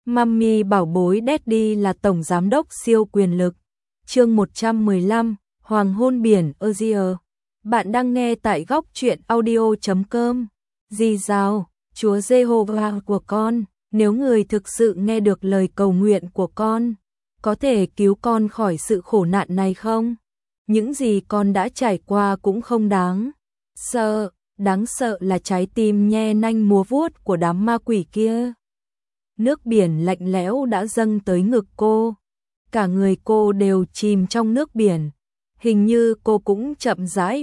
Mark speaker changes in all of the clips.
Speaker 1: Mummy bảo bối Daddy là tổng giám đốc siêu quyền lực. Chương 115, Hoàng hôn biển Asia. Bạn đang nghe tại góc truyện audio.com. Dì dào, Chúa Giê-hô-va của con, nếu người thực sự nghe được lời cầu nguyện của con, có thể cứu con khỏi sự khổ nạn này không? Những gì con đã trải qua cũng không đáng sợ, đáng sợ là trái tim nhe nanh múa vuốt của đám ma quỷ kia. Nước biển lạnh lẽo đã dâng tới ngực cô, cả người cô đều chìm trong nước biển, hình như cô cũng chậm rãi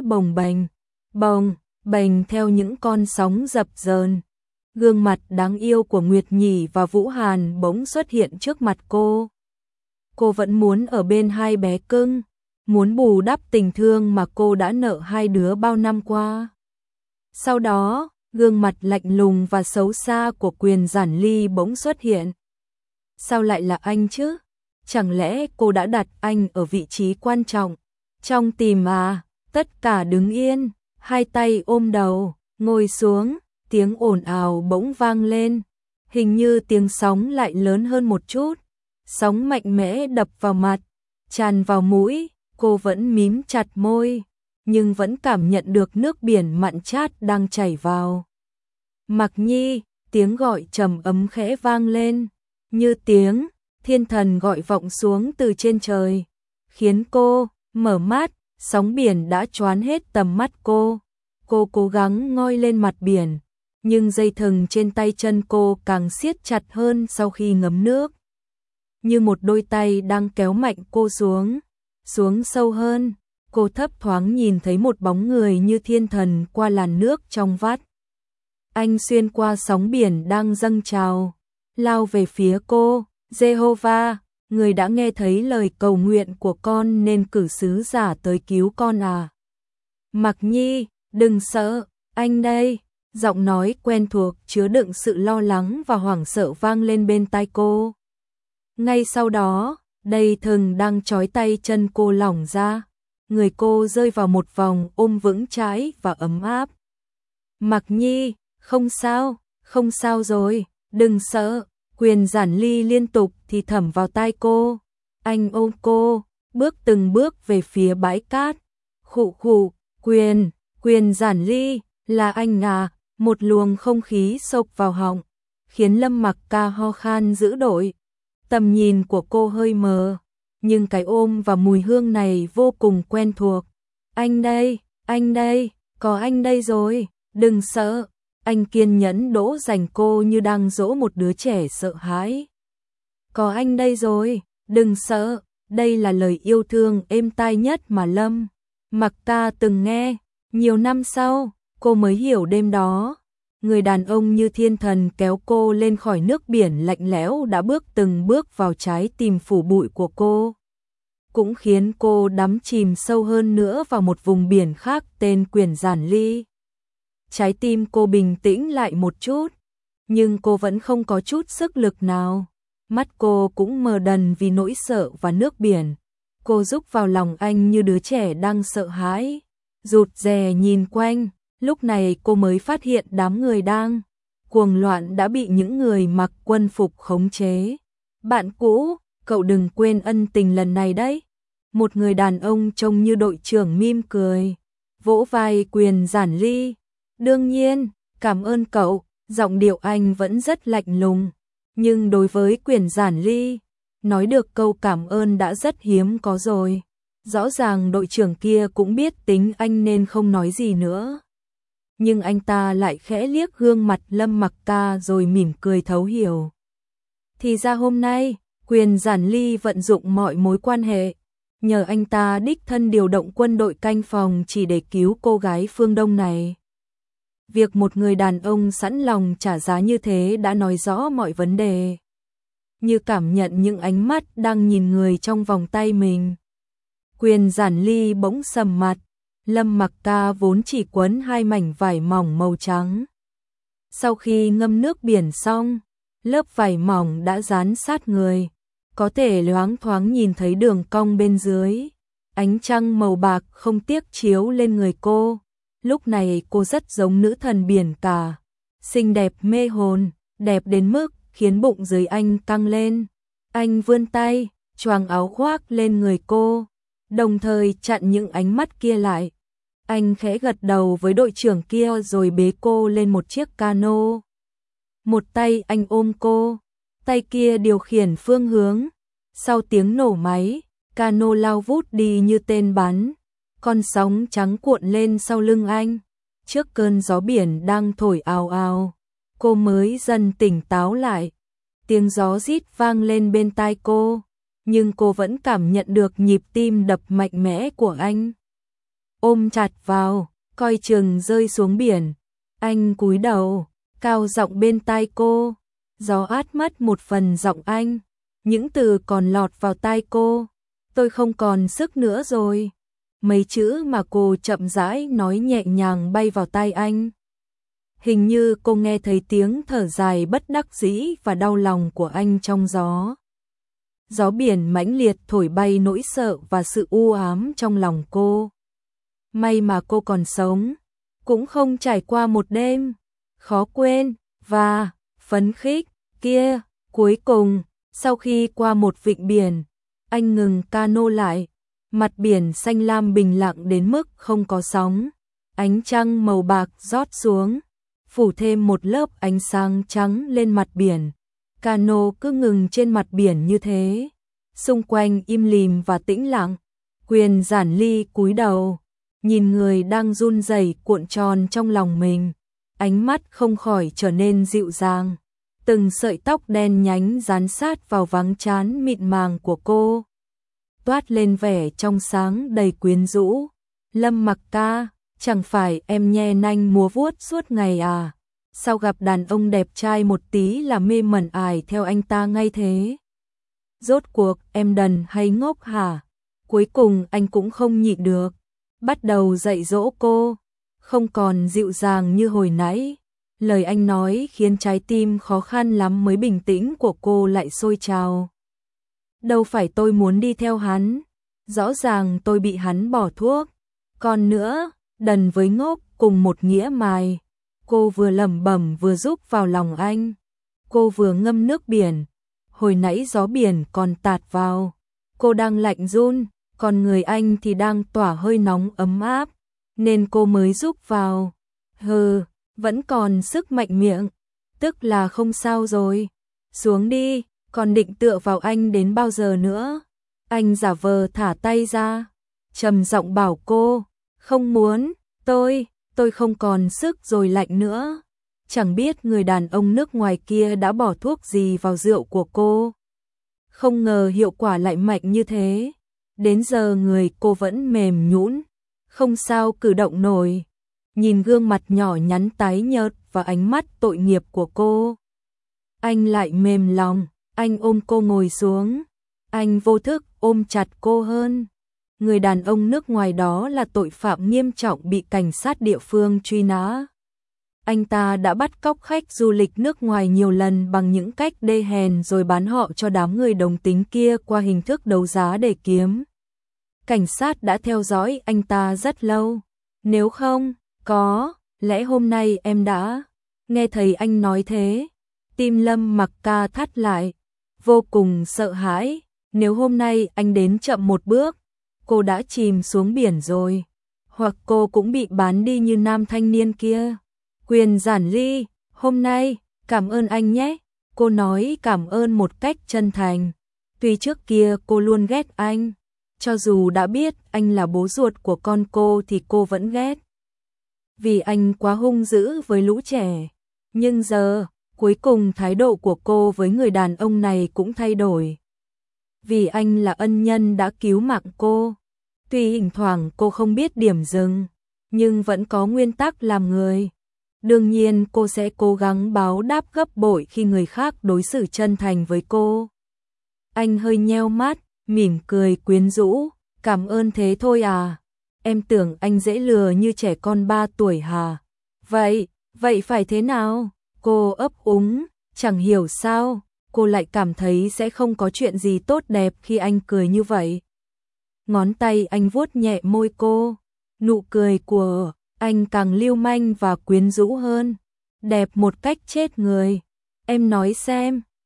Speaker 1: bồng bềnh theo những con sóng dập dờn. Gương mặt đáng yêu của Nguyệt Nhỉ và Vũ Hàn bỗng xuất hiện trước mặt cô. Cô vẫn muốn ở bên hai bé cưng, muốn bù đắp tình thương mà cô đã nợ hai đứa bao năm qua. Sau đó, gương mặt lạnh lùng và xấu xa của Quyền Giản Ly bỗng xuất hiện. Sao lại là anh chứ? Chẳng lẽ cô đã đặt anh ở vị trí quan trọng trong tim à? Tất cả đứng yên, hai tay ôm đầu, ngồi xuống, tiếng ồn ào bỗng vang lên. Hình như tiếng sóng lại lớn hơn một chút. Sóng mạnh mẽ đập vào mặt, tràn vào mũi, cô vẫn mím chặt môi, nhưng vẫn cảm nhận được nước biển mặn chát đang chảy vào. Mặc Nhi, tiếng gọi trầm ấm khẽ vang lên, như tiếng thiên thần gọi vọng xuống từ trên trời, khiến cô mở mắt. Sóng biển đã choán hết tầm mắt cô. Cô cố gắng ngoi lên mặt biển, nhưng dây thừng trên tay chân cô càng siết chặt hơn sau khi ngấm nước. Như một đôi tay đang kéo mạnh cô xuống sâu hơn. Cô thấp thoáng nhìn thấy một bóng người như thiên thần qua làn nước trong vắt. Anh xuyên qua sóng biển đang dâng trào, lao về phía cô. Giê-hô-va, người đã nghe thấy lời cầu nguyện của con nên cử sứ giả tới cứu con à? Mặc Nhi, đừng sợ, anh đây. Giọng nói quen thuộc chứa đựng sự lo lắng và hoảng sợ vang lên bên tai cô. Ngay sau đó, dây thừng đang trói tay chân cô lỏng ra. Người cô rơi vào một vòng ôm vững chãi và ấm áp. Mặc Nhi, không sao rồi, đừng sợ. Quyền Giản Ly liên tục thì thầm vào tai cô. Anh ôm cô, bước từng bước về phía bãi cát. Khụ, Quyền Giản Ly, là anh à? Một luồng không khí xộc vào họng, khiến Lâm Mặc Ca ho khan dữ dội. Tầm nhìn của cô hơi mờ, nhưng cái ôm và mùi hương này vô cùng quen thuộc. Anh đây, có anh đây rồi, đừng sợ. Anh kiên nhẫn dỗ dành cô như đang dỗ một đứa trẻ sợ hãi. Có anh đây rồi, đừng sợ. Đây là lời yêu thương êm tai nhất mà Lâm Mặc Ca từng nghe. Nhiều năm sau, cô mới hiểu đêm đó, người đàn ông như thiên thần kéo cô lên khỏi nước biển lạnh lẽo đã từng bước vào trái tim phủ bụi của cô. Cũng khiến cô đắm chìm sâu hơn nữa vào một vùng biển khác tên Quyền Giản Ly. Trái tim cô bình tĩnh lại một chút, nhưng cô vẫn không có chút sức lực nào. Mắt cô cũng mờ đần vì nỗi sợ và nước biển. Cô rúc vào lòng anh như đứa trẻ đang sợ hãi, rụt rè nhìn quanh. Lúc này cô mới phát hiện đám người đang cuồng loạn đã bị những người mặc quân phục khống chế. Bạn cũ, cậu đừng quên ân tình lần này đấy. Một người đàn ông trông như đội trưởng mỉm cười, vỗ vai Quyền Giản Ly. Đương nhiên, cảm ơn cậu. Giọng điệu anh vẫn rất lạnh lùng, nhưng đối với Quyền Giản Ly, nói được câu cảm ơn đã rất hiếm có rồi. Rõ ràng đội trưởng kia cũng biết tính anh nên không nói gì nữa. Nhưng anh ta lại khẽ liếc gương mặt Lâm Mặc Ca rồi mỉm cười thấu hiểu. Thì ra hôm nay, Quyền Giản Ly vận dụng mọi mối quan hệ, nhờ anh ta đích thân điều động quân đội canh phòng chỉ để cứu cô gái phương Đông này. Việc một người đàn ông sẵn lòng trả giá như thế đã nói rõ mọi vấn đề. Như cảm nhận những ánh mắt đang nhìn người trong vòng tay mình, Quyền Giản Ly bỗng sầm mặt. Lâm Mặc Ca vốn chỉ quấn hai mảnh vải mỏng màu trắng. Sau khi ngâm nước biển xong, lớp vải mỏng đã dán sát người, có thể loáng thoáng nhìn thấy đường cong bên dưới. Ánh trăng màu bạc không tiếc chiếu lên người cô. Lúc này cô rất giống nữ thần biển cả, xinh đẹp mê hồn, đẹp đến mức khiến bụng dưới anh căng lên. Anh vươn tay, choàng áo khoác lên người cô, đồng thời chặn những ánh mắt kia lại. Anh khẽ gật đầu với đội trưởng kia rồi bế cô lên một chiếc cano. Một tay anh ôm cô, tay kia điều khiển phương hướng. Sau tiếng nổ máy, cano lao vút đi như tên bắn. Con sóng trắng cuộn lên sau lưng anh. Trước cơn gió biển đang thổi ào ào, cô mới dần tỉnh táo lại. Tiếng gió rít vang lên bên tai cô, nhưng cô vẫn cảm nhận được nhịp tim đập mạnh mẽ của anh. Ôm chặt vào, coi chừng rơi xuống biển. Anh cúi đầu, cao giọng bên tai cô. Gió át mất một phần giọng anh. Những từ còn lọt vào tai cô. Tôi không còn sức nữa rồi. Mấy chữ mà cô chậm rãi nói nhẹ nhàng bay vào tai anh. Hình như cô nghe thấy tiếng thở dài bất đắc dĩ và đau lòng của anh trong gió. Gió biển mãnh liệt thổi bay nỗi sợ và sự u ám trong lòng cô. May mà cô còn sống, cũng không trải qua một đêm khó quên và phấn khích kia. Cuối cùng, sau khi qua một vịnh biển, anh ngừng cano lại. Mặt biển xanh lam bình lặng đến mức không có sóng. Ánh trăng màu bạc rót xuống, phủ thêm một lớp ánh sáng trắng lên mặt biển. Cano cứ ngừng trên mặt biển như thế. Xung quanh im lìm và tĩnh lặng. Quyền Giản Ly cúi đầu, nhìn người đang run rẩy cuộn tròn trong lòng mình. Ánh mắt không khỏi trở nên dịu dàng. Từng sợi tóc đen nhánh dán sát vào váng trán mịn màng của cô, toát lên vẻ trong sáng đầy quyến rũ. Lâm Mặc ca, chẳng phải em nhe nanh múa vuốt suốt ngày à? Sao gặp đàn ông đẹp trai một tí là mê mẩn ải theo anh ta ngay thế? Rốt cuộc em đần hay ngốc hả? Cuối cùng anh cũng không nhịn được, bắt đầu dạy dỗ cô, không còn dịu dàng như hồi nãy. Lời anh nói khiến trái tim khó khăn lắm mới bình tĩnh của cô lại sôi trào. Đâu phải tôi muốn đi theo hắn, rõ ràng tôi bị hắn bỏ thuốc. Còn nữa, đần với ngốc cùng một nghĩa mài. Cô vừa lẩm bẩm vừa rúc vào lòng anh. Cô vừa ngâm nước biển. Hồi nãy gió biển còn tạt vào. Cô đang lạnh run, còn người anh thì đang tỏa hơi nóng ấm áp, nên cô mới rúc vào. Vẫn còn sức mạnh miệng, tức là không sao rồi. Xuống đi, còn định tựa vào anh đến bao giờ nữa? Anh giả vờ thả tay ra, trầm giọng bảo cô, không muốn, tôi không còn sức rồi lạnh nữa. Chẳng biết người đàn ông nước ngoài kia đã bỏ thuốc gì vào rượu của cô. Không ngờ hiệu quả lại mạnh như thế. Đến giờ người cô vẫn mềm nhũn, không sao cử động nổi. Nhìn gương mặt nhỏ nhắn tái nhợt và ánh mắt tội nghiệp của cô, anh lại mềm lòng. Anh ôm cô ngồi xuống. Anh vô thức ôm chặt cô hơn. Người đàn ông nước ngoài đó là tội phạm nghiêm trọng bị cảnh sát địa phương truy nã. Anh ta đã bắt cóc khách du lịch nước ngoài nhiều lần bằng những cách đê hèn rồi bán họ cho đám người đồng tính kia qua hình thức đấu giá để kiếm. Cảnh sát đã theo dõi anh ta rất lâu. Nếu không, có lẽ hôm nay em đã nghe thấy anh nói thế. Tim Lâm Mặc ca thắt lại, vô cùng sợ hãi. Nếu hôm nay anh đến chậm một bước, cô đã chìm xuống biển rồi. Hoặc cô cũng bị bán đi như nam thanh niên kia. Quyền Giản Ly, hôm nay, cảm ơn anh nhé. Cô nói cảm ơn một cách chân thành. Tuy trước kia cô luôn ghét anh, cho dù đã biết anh là bố ruột của con cô thì cô vẫn ghét. Vì anh quá hung dữ với lũ trẻ. Nhưng giờ, cuối cùng thái độ của cô với người đàn ông này cũng thay đổi. Vì anh là ân nhân đã cứu mạng cô. Tuy thỉnh thoảng cô không biết điểm dừng, nhưng vẫn có nguyên tắc làm người. Đương nhiên cô sẽ cố gắng báo đáp gấp bội khi người khác đối xử chân thành với cô. Anh hơi nheo mắt, mỉm cười quyến rũ. Cảm ơn thế thôi à? Em tưởng anh dễ lừa như trẻ con 3 tuổi hả? Vậy phải thế nào? Cô ấp úng, chẳng hiểu sao, cô lại cảm thấy sẽ không có chuyện gì tốt đẹp khi anh cười như vậy. Ngón tay anh vuốt nhẹ môi cô, nụ cười của anh càng lưu manh và quyến rũ hơn, đẹp một cách chết người. Em nói xem,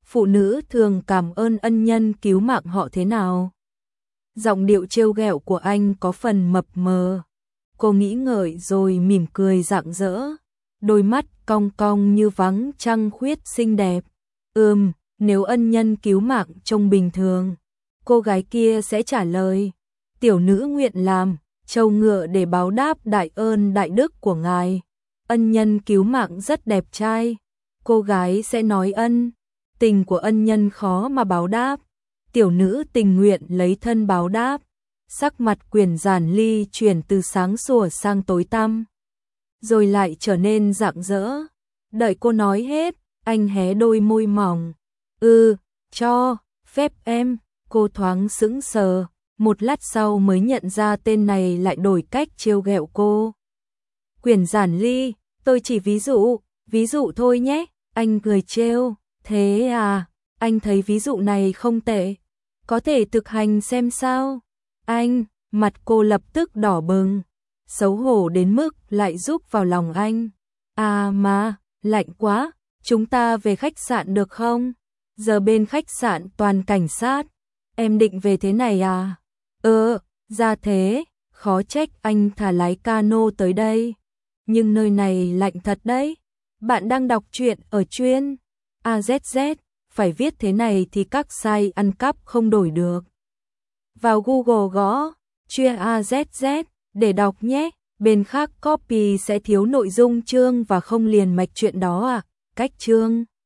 Speaker 1: phụ nữ thường cảm ơn ân nhân cứu mạng họ thế nào? Giọng điệu trêu ghẹo của anh có phần mập mờ. Cô nghĩ ngợi rồi mỉm cười rạng rỡ, đôi mắt cong cong như vắng trăng khuyết xinh đẹp. Nếu ân nhân cứu mạng trông bình thường, cô gái kia sẽ trả lời, tiểu nữ nguyện làm trâu ngựa để báo đáp đại ơn đại đức của ngài. Ân nhân cứu mạng rất đẹp trai. Cô gái sẽ nói ân tình của ân nhân khó mà báo đáp. Tiểu nữ tình nguyện lấy thân báo đáp. Sắc mặt Quyền Giản Ly chuyển từ sáng sủa sang tối tăm, rồi lại trở nên rạng rỡ. Đợi cô nói hết, anh hé đôi môi mỏng. Cho phép em. Cô thoáng sững sờ, một lát sau mới nhận ra tên này lại đổi cách trêu ghẹo cô. Quyền Giản Ly, tôi chỉ ví dụ thôi nhé. Anh cười trêu. Thế à, anh thấy ví dụ này không tệ. Có thể thực hành xem sao. Anh, mặt cô lập tức đỏ bừng, xấu hổ đến mức lại rúc vào lòng anh. À mà, lạnh quá, chúng ta về khách sạn được không? Giờ bên khách sạn toàn cảnh sát. Em định về thế này à? Ra thế, khó trách anh thả lái cano tới đây. Nhưng nơi này lạnh thật đấy. Bạn đang đọc truyện ở chuyên AZZ, phải viết thế này thì các site ăn cắp không đổi được. Vào Google gõ chuyên AZZ để đọc nhé. Bên khác copy sẽ thiếu nội dung chương và không liền mạch chuyện đó à. Cách chương